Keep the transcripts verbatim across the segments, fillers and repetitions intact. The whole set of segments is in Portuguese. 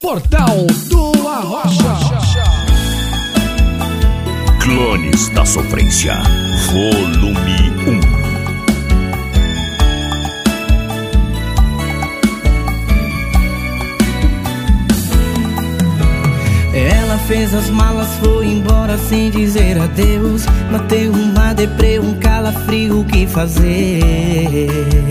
Portal do Arrocha. Clones da Sofrência, volume um. Ela fez as malas, foi embora sem dizer adeus. Bateu uma deprê, um calafrio, o que fazer?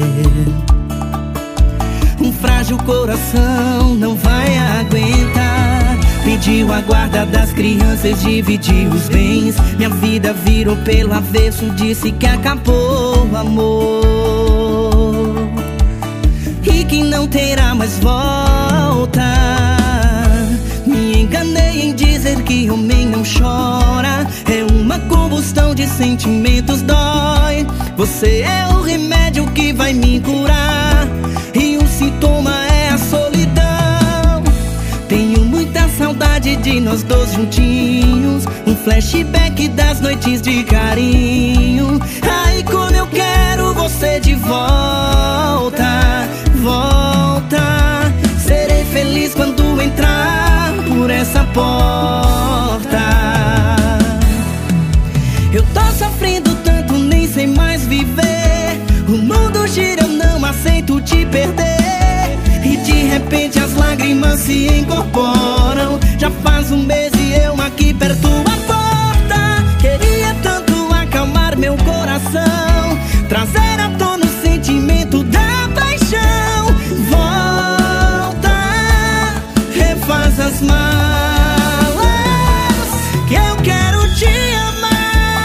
Um frágil coração não vai aguentar. Pediu a guarda das crianças, dividiu os bens. Minha vida virou pelo avesso, disse que acabou o amor e que não terá mais volta. Me enganei em dizer que homem não chora. É uma combustão de sentimentos, dói. Você é o remédio que vai me curar, e o sintoma é a solidão. Tenho muita saudade de nós dois juntinhos, um flashback das noites de carinho. Ai, como eu quero você de volta, volta. Serei feliz quando entrar por essa porta. Eu tô sofrendo tanto, nem sei mais viver. O mundo gira, eu não aceito te perder. E de repente as lágrimas se incorporam. Já faz um mês e eu aqui perto a porta. Queria tanto acalmar meu coração, trazer à tona o sentimento da paixão. Volta, refaz as malas, que eu quero te amar.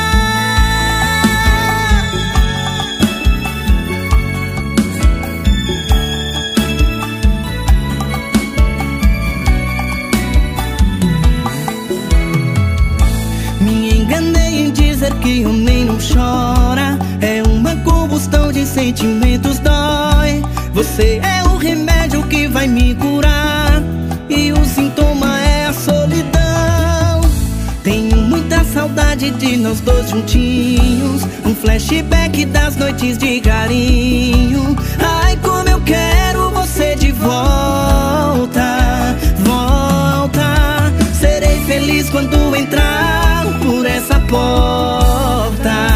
Me enganei em dizer que homem não chora. É uma combustão de sentimentos, dói. Você é o remédio que vai me curar, e o sintoma é a solidão. Tenho muita saudade de nós dois juntinhos, um flashback das noites de carinho. Ai, como eu quero você de volta, volta. Serei feliz quando entrar por essa porta.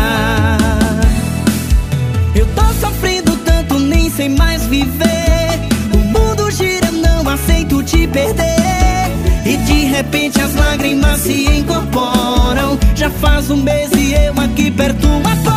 Eu tô sofrendo tanto, nem sei mais viver. O mundo gira, não aceito te perder. E de repente as lágrimas se incorporam. Já faz um mês e eu aqui perto a